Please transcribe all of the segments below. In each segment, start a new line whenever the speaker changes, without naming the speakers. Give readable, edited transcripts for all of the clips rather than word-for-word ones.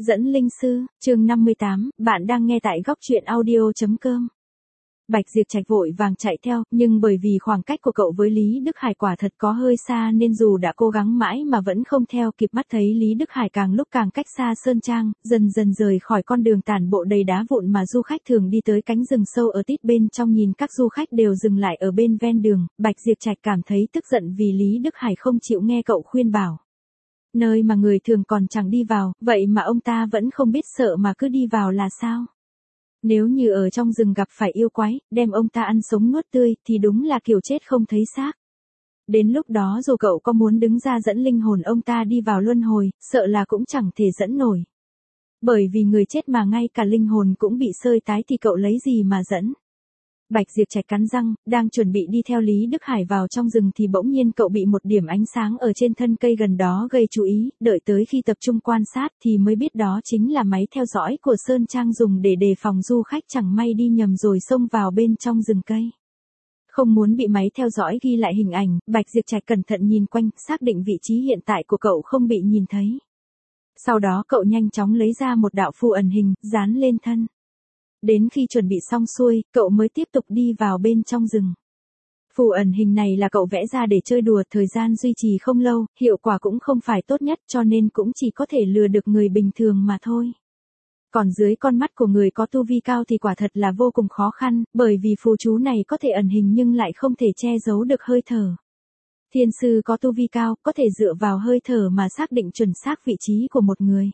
Dẫn linh sư, chương 58, bạn đang nghe tại góc truyện audio.com. Bạch Diệp Trạch vội vàng chạy theo, nhưng bởi vì khoảng cách của cậu với Lý Đức Hải quả thật có hơi xa nên dù đã cố gắng mãi mà vẫn không theo kịp. Mắt thấy Lý Đức Hải càng lúc càng cách xa Sơn Trang, dần dần rời khỏi con đường tản bộ đầy đá vụn mà du khách thường đi tới cánh rừng sâu ở tít bên trong. Nhìn các du khách đều dừng lại ở bên ven đường, Bạch Diệp Trạch cảm thấy tức giận vì Lý Đức Hải không chịu nghe cậu khuyên bảo. Nơi mà người thường còn chẳng đi vào, vậy mà ông ta vẫn không biết sợ mà cứ đi vào là sao? Nếu như ở trong rừng gặp phải yêu quái, đem ông ta ăn sống nuốt tươi, thì đúng là kiểu chết không thấy xác. Đến lúc đó dù cậu có muốn đứng ra dẫn linh hồn ông ta đi vào luân hồi, sợ là cũng chẳng thể dẫn nổi. Bởi vì người chết mà ngay cả linh hồn cũng bị sơi tái thì cậu lấy gì mà dẫn? Bạch Diệp Trạch cắn răng, đang chuẩn bị đi theo Lý Đức Hải vào trong rừng thì bỗng nhiên cậu bị một điểm ánh sáng ở trên thân cây gần đó gây chú ý, đợi tới khi tập trung quan sát thì mới biết đó chính là máy theo dõi của Sơn Trang dùng để đề phòng du khách chẳng may đi nhầm rồi xông vào bên trong rừng cây. Không muốn bị máy theo dõi ghi lại hình ảnh, Bạch Diệp Trạch cẩn thận nhìn quanh, xác định vị trí hiện tại của cậu không bị nhìn thấy. Sau đó cậu nhanh chóng lấy ra một đạo phù ẩn hình, dán lên thân. Đến khi chuẩn bị xong xuôi, cậu mới tiếp tục đi vào bên trong rừng. Phù ẩn hình này là cậu vẽ ra để chơi đùa, thời gian duy trì không lâu, hiệu quả cũng không phải tốt nhất cho nên cũng chỉ có thể lừa được người bình thường mà thôi. Còn dưới con mắt của người có tu vi cao thì quả thật là vô cùng khó khăn, bởi vì phù chú này có thể ẩn hình nhưng lại không thể che giấu được hơi thở. Thiên sư có tu vi cao, có thể dựa vào hơi thở mà xác định chuẩn xác vị trí của một người.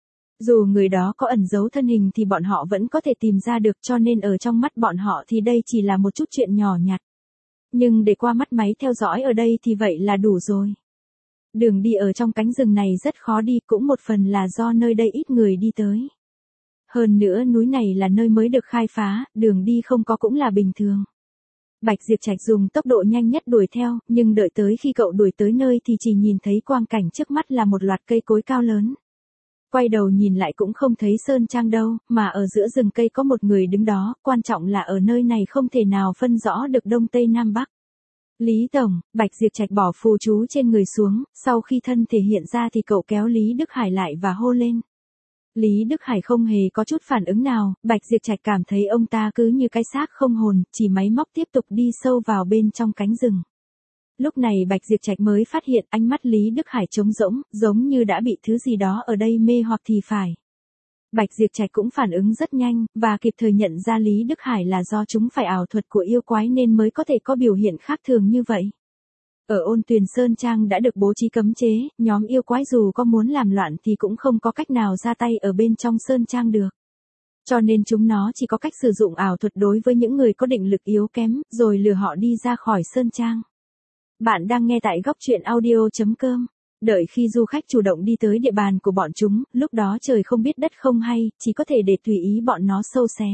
Dù người đó có ẩn giấu thân hình thì bọn họ vẫn có thể tìm ra được, cho nên ở trong mắt bọn họ thì đây chỉ là một chút chuyện nhỏ nhặt. Nhưng để qua mắt máy theo dõi ở đây thì vậy là đủ rồi. Đường đi ở trong cánh rừng này rất khó đi, cũng một phần là do nơi đây ít người đi tới. Hơn nữa núi này là nơi mới được khai phá, đường đi không có cũng là bình thường. Bạch Diệp Trạch dùng tốc độ nhanh nhất đuổi theo, nhưng đợi tới khi cậu đuổi tới nơi thì chỉ nhìn thấy quang cảnh trước mắt là một loạt cây cối cao lớn. Quay đầu nhìn lại cũng không thấy Sơn Trang đâu, mà ở giữa rừng cây có một người đứng đó, quan trọng là ở nơi này không thể nào phân rõ được Đông Tây Nam Bắc. Lý Tổng, Bạch Diệp Trạch bỏ phù chú trên người xuống, sau khi thân thể hiện ra thì cậu kéo Lý Đức Hải lại và hô lên. Lý Đức Hải không hề có chút phản ứng nào, Bạch Diệp Trạch cảm thấy ông ta cứ như cái xác không hồn, chỉ máy móc tiếp tục đi sâu vào bên trong cánh rừng. Lúc này Bạch Diệp Trạch mới phát hiện ánh mắt Lý Đức Hải trống rỗng, giống như đã bị thứ gì đó ở đây mê hoặc thì phải. Bạch Diệp Trạch cũng phản ứng rất nhanh, và kịp thời nhận ra Lý Đức Hải là do chúng phải ảo thuật của yêu quái nên mới có thể có biểu hiện khác thường như vậy. Ở Ôn Tuyền Sơn Trang đã được bố trí cấm chế, nhóm yêu quái dù có muốn làm loạn thì cũng không có cách nào ra tay ở bên trong Sơn Trang được. Cho nên chúng nó chỉ có cách sử dụng ảo thuật đối với những người có định lực yếu kém, rồi lừa họ đi ra khỏi Sơn Trang. Bạn đang nghe tại góc truyện audio.com. Đợi khi du khách chủ động đi tới địa bàn của bọn chúng, lúc đó trời không biết đất không hay, chỉ có thể để tùy ý bọn nó sâu xé.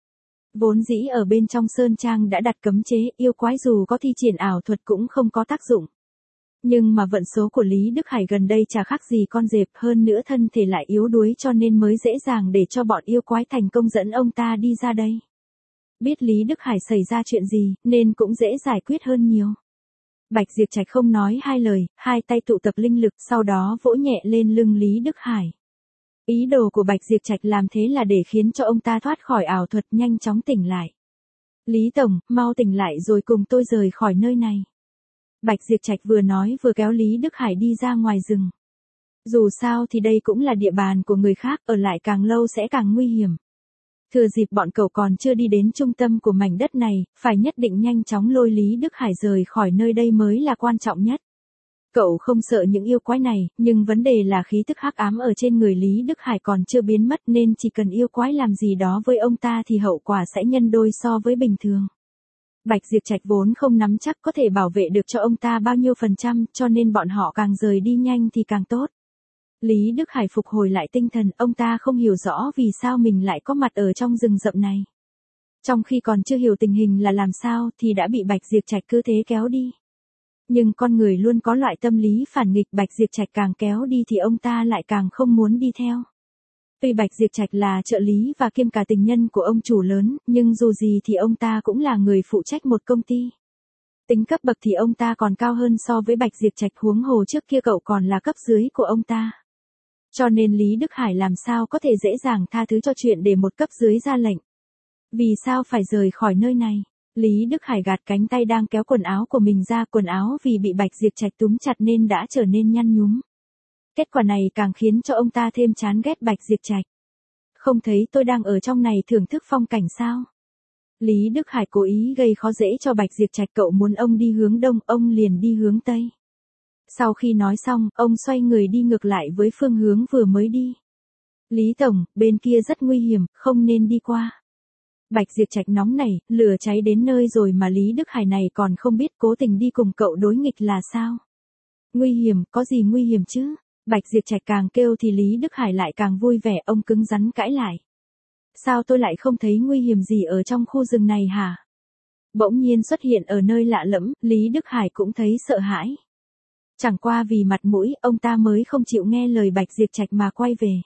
Vốn dĩ ở bên trong Sơn Trang đã đặt cấm chế, yêu quái dù có thi triển ảo thuật cũng không có tác dụng. Nhưng mà vận số của Lý Đức Hải gần đây chả khác gì con dẹp, hơn nữa thân thể lại yếu đuối cho nên mới dễ dàng để cho bọn yêu quái thành công dẫn ông ta đi ra đây. Biết Lý Đức Hải xảy ra chuyện gì, nên cũng dễ giải quyết hơn nhiều. Bạch Diệp Trạch không nói hai lời, hai tay tụ tập linh lực, sau đó vỗ nhẹ lên lưng Lý Đức Hải. Ý đồ của Bạch Diệp Trạch làm thế là để khiến cho ông ta thoát khỏi ảo thuật, nhanh chóng tỉnh lại. Lý Tổng, mau tỉnh lại rồi cùng tôi rời khỏi nơi này. Bạch Diệp Trạch vừa nói vừa kéo Lý Đức Hải đi ra ngoài rừng. Dù sao thì đây cũng là địa bàn của người khác, ở lại càng lâu sẽ càng nguy hiểm. Thừa dịp bọn cậu còn chưa đi đến trung tâm của mảnh đất này, phải nhất định nhanh chóng lôi Lý Đức Hải rời khỏi nơi đây mới là quan trọng nhất. Cậu không sợ những yêu quái này, nhưng vấn đề là khí tức hắc ám ở trên người Lý Đức Hải còn chưa biến mất nên chỉ cần yêu quái làm gì đó với ông ta thì hậu quả sẽ nhân đôi so với bình thường. Bạch Diệp Trạch vốn không nắm chắc có thể bảo vệ được cho ông ta bao nhiêu %, cho nên bọn họ càng rời đi nhanh thì càng tốt. Lý Đức Hải phục hồi lại tinh thần, ông ta không hiểu rõ vì sao mình lại có mặt ở trong rừng rậm này. Trong khi còn chưa hiểu tình hình là làm sao thì đã bị Bạch Diệp Trạch cứ thế kéo đi. Nhưng con người luôn có loại tâm lý phản nghịch, Bạch Diệp Trạch càng kéo đi thì ông ta lại càng không muốn đi theo. Tuy Bạch Diệp Trạch là trợ lý và kiêm cả tình nhân của ông chủ lớn, nhưng dù gì thì ông ta cũng là người phụ trách một công ty. Tính cấp bậc thì ông ta còn cao hơn so với Bạch Diệp Trạch, huống hồ trước kia cậu còn là cấp dưới của ông ta. Cho nên Lý Đức Hải làm sao có thể dễ dàng tha thứ cho chuyện để một cấp dưới ra lệnh. Vì sao phải rời khỏi nơi này? Lý Đức Hải gạt cánh tay đang kéo quần áo của mình ra, quần áo vì bị Bạch Diệp Trạch túm chặt nên đã trở nên nhăn nhúm. Kết quả này càng khiến cho ông ta thêm chán ghét Bạch Diệp Trạch. Không thấy tôi đang ở trong này thưởng thức phong cảnh sao? Lý Đức Hải cố ý gây khó dễ cho Bạch Diệp Trạch, cậu muốn ông đi hướng đông, ông liền đi hướng tây. Sau khi nói xong, ông xoay người đi ngược lại với phương hướng vừa mới đi. Lý Tổng, bên kia rất nguy hiểm, không nên đi qua. Bạch Diệp Trạch nóng nảy, lửa cháy đến nơi rồi mà Lý Đức Hải này còn không biết cố tình đi cùng cậu đối nghịch là sao? Nguy hiểm, có gì nguy hiểm chứ? Bạch Diệp Trạch càng kêu thì Lý Đức Hải lại càng vui vẻ, ông cứng rắn cãi lại. Sao tôi lại không thấy nguy hiểm gì ở trong khu rừng này hả? Bỗng nhiên xuất hiện ở nơi lạ lẫm, Lý Đức Hải cũng thấy sợ hãi. Chẳng qua vì mặt mũi, ông ta mới không chịu nghe lời Bạch Diệp Trạch mà quay về.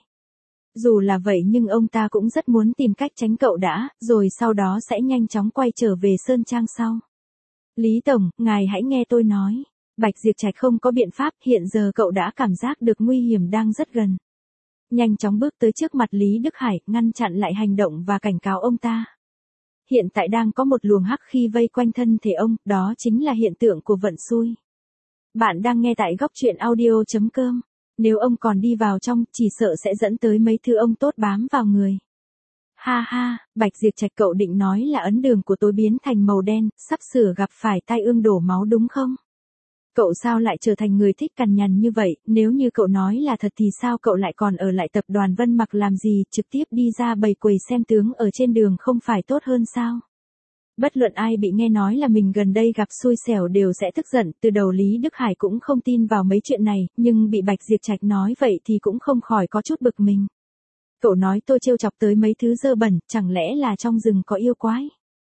Dù là vậy nhưng ông ta cũng rất muốn tìm cách tránh cậu đã, rồi sau đó sẽ nhanh chóng quay trở về Sơn Trang sau. Lý Tổng, ngài hãy nghe tôi nói. Bạch Diệp Trạch không có biện pháp, hiện giờ cậu đã cảm giác được nguy hiểm đang rất gần. Nhanh chóng bước tới trước mặt Lý Đức Hải, ngăn chặn lại hành động và cảnh cáo ông ta. Hiện tại đang có một luồng hắc khí vây quanh thân thể ông, đó chính là hiện tượng của vận xui. Bạn đang nghe tại góc truyện audio.com. Nếu ông còn đi vào trong, chỉ sợ sẽ dẫn tới mấy thứ ông tốt bám vào người. Ha ha, Bạch Diệp Trạch, cậu định nói là ấn đường của tôi biến thành màu đen, sắp sửa gặp phải tai ương đổ máu đúng không? Cậu sao lại trở thành người thích cằn nhằn như vậy, nếu như cậu nói là thật thì sao cậu lại còn ở lại tập đoàn Vân Mặc làm gì, trực tiếp đi ra bày quầy xem tướng ở trên đường không phải tốt hơn sao? Bất luận ai bị nghe nói là mình gần đây gặp xui xẻo đều sẽ tức giận, từ đầu Lý Đức Hải cũng không tin vào mấy chuyện này, nhưng bị Bạch Diệp Trạch nói vậy thì cũng không khỏi có chút bực mình. Cậu nói tôi trêu chọc tới mấy thứ dơ bẩn, chẳng lẽ là trong rừng có yêu quái?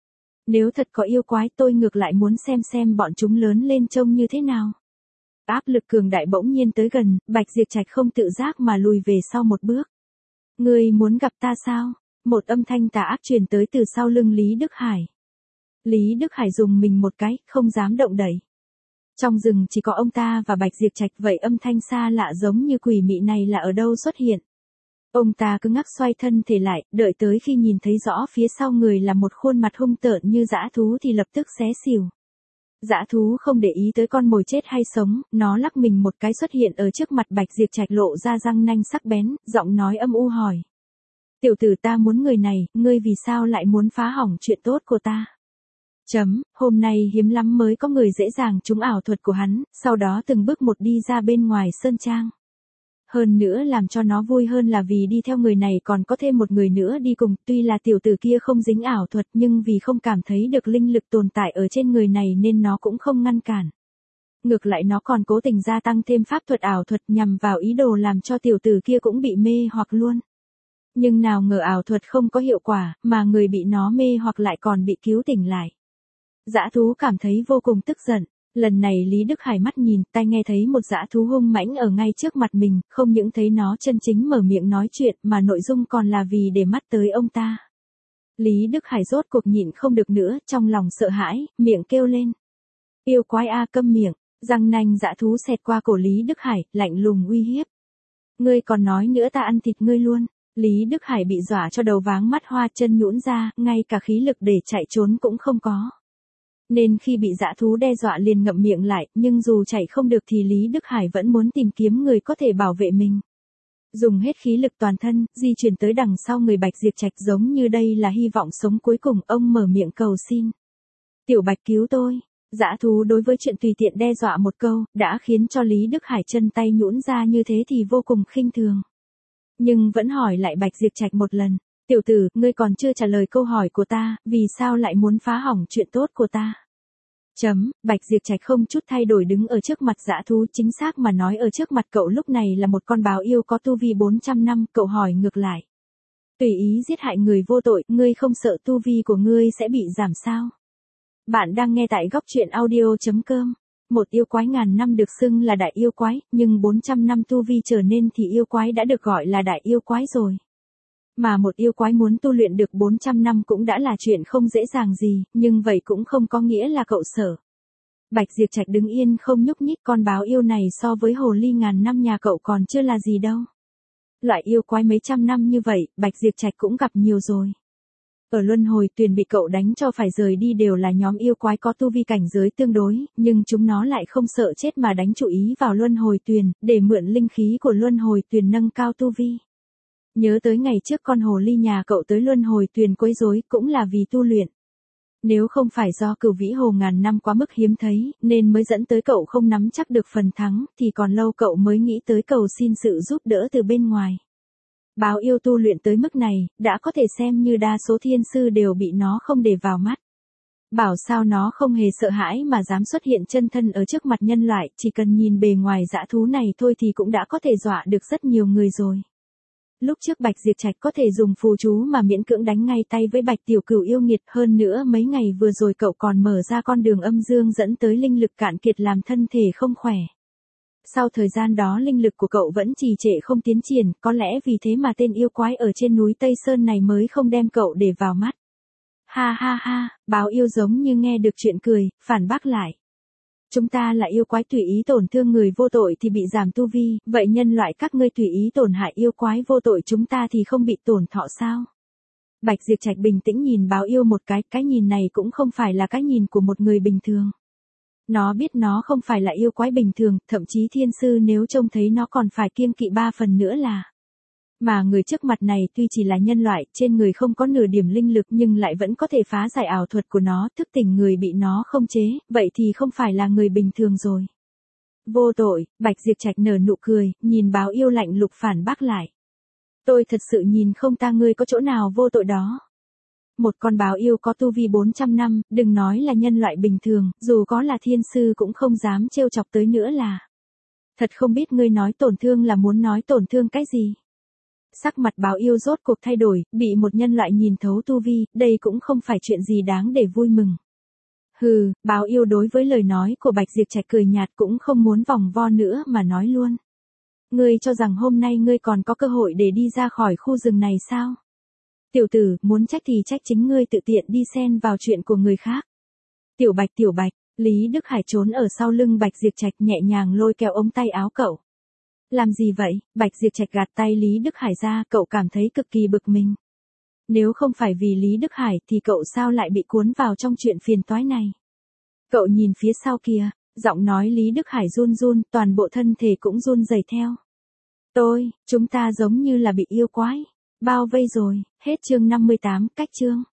Nếu thật có yêu quái tôi ngược lại muốn xem bọn chúng lớn lên trông như thế nào. Áp lực cường đại bỗng nhiên tới gần, Bạch Diệp Trạch không tự giác mà lùi về sau một bước. Ngươi muốn gặp ta sao? Một âm thanh tà ác truyền tới từ sau lưng Lý Đức Hải. Lý Đức Hải dùng mình một cái, không dám động đậy. Trong rừng chỉ có ông ta và Bạch Diệp Trạch, vậy âm thanh xa lạ giống như quỷ mị này là ở đâu xuất hiện? Ông ta cứ ngắc xoay thân thể lại, đợi tới khi nhìn thấy rõ phía sau người là một khuôn mặt hung tợn như dã thú thì lập tức xé xỉu. Dã thú không để ý tới con mồi chết hay sống, nó lắc mình một cái xuất hiện ở trước mặt Bạch Diệp Trạch, lộ ra răng nanh sắc bén, giọng nói âm u hỏi. Tiểu tử, ta muốn người này, ngươi vì sao lại muốn phá hỏng chuyện tốt của ta? Hôm nay hiếm lắm mới có người dễ dàng trúng ảo thuật của hắn, sau đó từng bước một đi ra bên ngoài Sơn Trang. Hơn nữa làm cho nó vui hơn là vì đi theo người này còn có thêm một người nữa đi cùng, tuy là tiểu tử kia không dính ảo thuật nhưng vì không cảm thấy được linh lực tồn tại ở trên người này nên nó cũng không ngăn cản. Ngược lại nó còn cố tình gia tăng thêm pháp thuật ảo thuật nhằm vào ý đồ làm cho tiểu tử kia cũng bị mê hoặc luôn. Nhưng nào ngờ ảo thuật không có hiệu quả, mà người bị nó mê hoặc lại còn bị cứu tỉnh lại. Dã thú cảm thấy vô cùng tức giận. Lần này Lý Đức Hải mắt nhìn, tai nghe thấy một dã thú hung mãnh ở ngay trước mặt mình, không những thấy nó chân chính mở miệng nói chuyện mà nội dung còn là vì để mắt tới ông ta. Lý Đức Hải rốt cuộc nhịn không được nữa, trong lòng sợ hãi, miệng kêu lên. Yêu quái a, câm miệng, răng nanh dã thú xẹt qua cổ Lý Đức Hải, lạnh lùng uy hiếp. Ngươi còn nói nữa ta ăn thịt ngươi luôn. Lý Đức Hải bị dọa cho đầu váng mắt hoa, chân nhũn ra, ngay cả khí lực để chạy trốn cũng không có. Nên khi bị dã thú đe dọa liền ngậm miệng lại, nhưng dù chạy không được thì Lý Đức Hải vẫn muốn tìm kiếm người có thể bảo vệ mình. Dùng hết khí lực toàn thân, di chuyển tới đằng sau người Bạch Diệp Trạch, giống như đây là hy vọng sống cuối cùng, ông mở miệng cầu xin. Tiểu Bạch cứu tôi. Dã thú đối với chuyện tùy tiện đe dọa một câu, đã khiến cho Lý Đức Hải chân tay nhũn ra như thế thì vô cùng khinh thường. Nhưng vẫn hỏi lại Bạch Diệp Trạch một lần. Tiểu tử, ngươi còn chưa trả lời câu hỏi của ta, vì sao lại muốn phá hỏng chuyện tốt của ta? Bạch Diệp Trạch không chút thay đổi đứng ở trước mặt dã thú, chính xác mà nói ở trước mặt cậu lúc này là một con báo yêu có tu vi 400 năm, cậu hỏi ngược lại. Tùy ý giết hại người vô tội, ngươi không sợ tu vi của ngươi sẽ bị giảm sao? Bạn đang nghe tại góc truyện audio.com. Một yêu quái ngàn năm được xưng là đại yêu quái, nhưng 400 năm tu vi trở nên thì yêu quái đã được gọi là đại yêu quái rồi. Mà một yêu quái muốn tu luyện được 400 năm cũng đã là chuyện không dễ dàng gì, nhưng vậy cũng không có nghĩa là cậu sợ. Bạch Diệp Trạch đứng yên không nhúc nhích, con báo yêu này so với hồ ly ngàn năm nhà cậu còn chưa là gì đâu. Loại yêu quái mấy trăm năm như vậy, Bạch Diệp Trạch cũng gặp nhiều rồi. Ở luân hồi tuyền bị cậu đánh cho phải rời đi đều là nhóm yêu quái có tu vi cảnh giới tương đối, nhưng chúng nó lại không sợ chết mà đánh chủ ý vào luân hồi tuyền, để mượn linh khí của luân hồi tuyền nâng cao tu vi. Nhớ tới ngày trước con hồ ly nhà cậu tới luân hồi tuyền quấy rối cũng là vì tu luyện. Nếu không phải do Cửu Vĩ Hồ ngàn năm quá mức hiếm thấy, nên mới dẫn tới cậu không nắm chắc được phần thắng, thì còn lâu cậu mới nghĩ tới cầu xin sự giúp đỡ từ bên ngoài. Báo yêu tu luyện tới mức này, đã có thể xem như đa số thiên sư đều bị nó không để vào mắt. Bảo sao nó không hề sợ hãi mà dám xuất hiện chân thân ở trước mặt nhân loại, chỉ cần nhìn bề ngoài dã thú này thôi thì cũng đã có thể dọa được rất nhiều người rồi. Lúc trước Bạch Diệp Trạch có thể dùng phù chú mà miễn cưỡng đánh ngay tay với Bạch Tiểu Cửu yêu nghiệt, hơn nữa mấy ngày vừa rồi cậu còn mở ra con đường âm dương dẫn tới linh lực cạn kiệt làm thân thể không khỏe. Sau thời gian đó linh lực của cậu vẫn trì trệ không tiến triển, có lẽ vì thế mà tên yêu quái ở trên núi Tây Sơn này mới không đem cậu để vào mắt. Ha ha ha, báo yêu giống như nghe được chuyện cười, phản bác lại. Chúng ta là yêu quái tùy ý tổn thương người vô tội thì bị giảm tu vi, vậy nhân loại các ngươi tùy ý tổn hại yêu quái vô tội chúng ta thì không bị tổn thọ sao? Bạch Diệp Trạch bình tĩnh nhìn báo yêu một cái nhìn này cũng không phải là cái nhìn của một người bình thường. Nó biết nó không phải là yêu quái bình thường, thậm chí thiên sư nếu trông thấy nó còn phải kiêng kỵ 3 phần nữa là. Mà người trước mặt này tuy chỉ là nhân loại, trên người không có nửa điểm linh lực nhưng lại vẫn có thể phá giải ảo thuật của nó, thức tỉnh người bị nó không chế, vậy thì không phải là người bình thường rồi. Vô tội, Bạch Diệp Trạch nở nụ cười, nhìn báo yêu lạnh lục phản bác lại. Tôi thật sự nhìn không ta ngươi có chỗ nào vô tội đó. Một con báo yêu có tu vi 400 năm, đừng nói là nhân loại bình thường, dù có là thiên sư cũng không dám trêu chọc tới nữa là. Thật không biết ngươi nói tổn thương là muốn nói tổn thương cái gì. Sắc mặt báo yêu rốt cuộc thay đổi, bị một nhân loại nhìn thấu tu vi, đây cũng không phải chuyện gì đáng để vui mừng. Hừ, báo yêu đối với lời nói của Bạch Diệp Trạch cười nhạt cũng không muốn vòng vo nữa mà nói luôn. Ngươi cho rằng hôm nay ngươi còn có cơ hội để đi ra khỏi khu rừng này sao? Tiểu tử, muốn trách thì trách chính ngươi tự tiện đi xen vào chuyện của người khác. Tiểu Bạch, Lý Đức Hải trốn ở sau lưng Bạch Diệp Trạch nhẹ nhàng lôi kéo ống tay áo cậu. Làm gì vậy? Bạch Diệp Trạch gạt tay Lý Đức Hải ra, cậu cảm thấy cực kỳ bực mình. Nếu không phải vì Lý Đức Hải thì cậu sao lại bị cuốn vào trong chuyện phiền toái này? Cậu nhìn phía sau kia, giọng nói Lý Đức Hải run run, toàn bộ thân thể cũng run rẩy theo. Chúng ta giống như là bị yêu quái bao vây rồi. Hết chương 58, cách chương.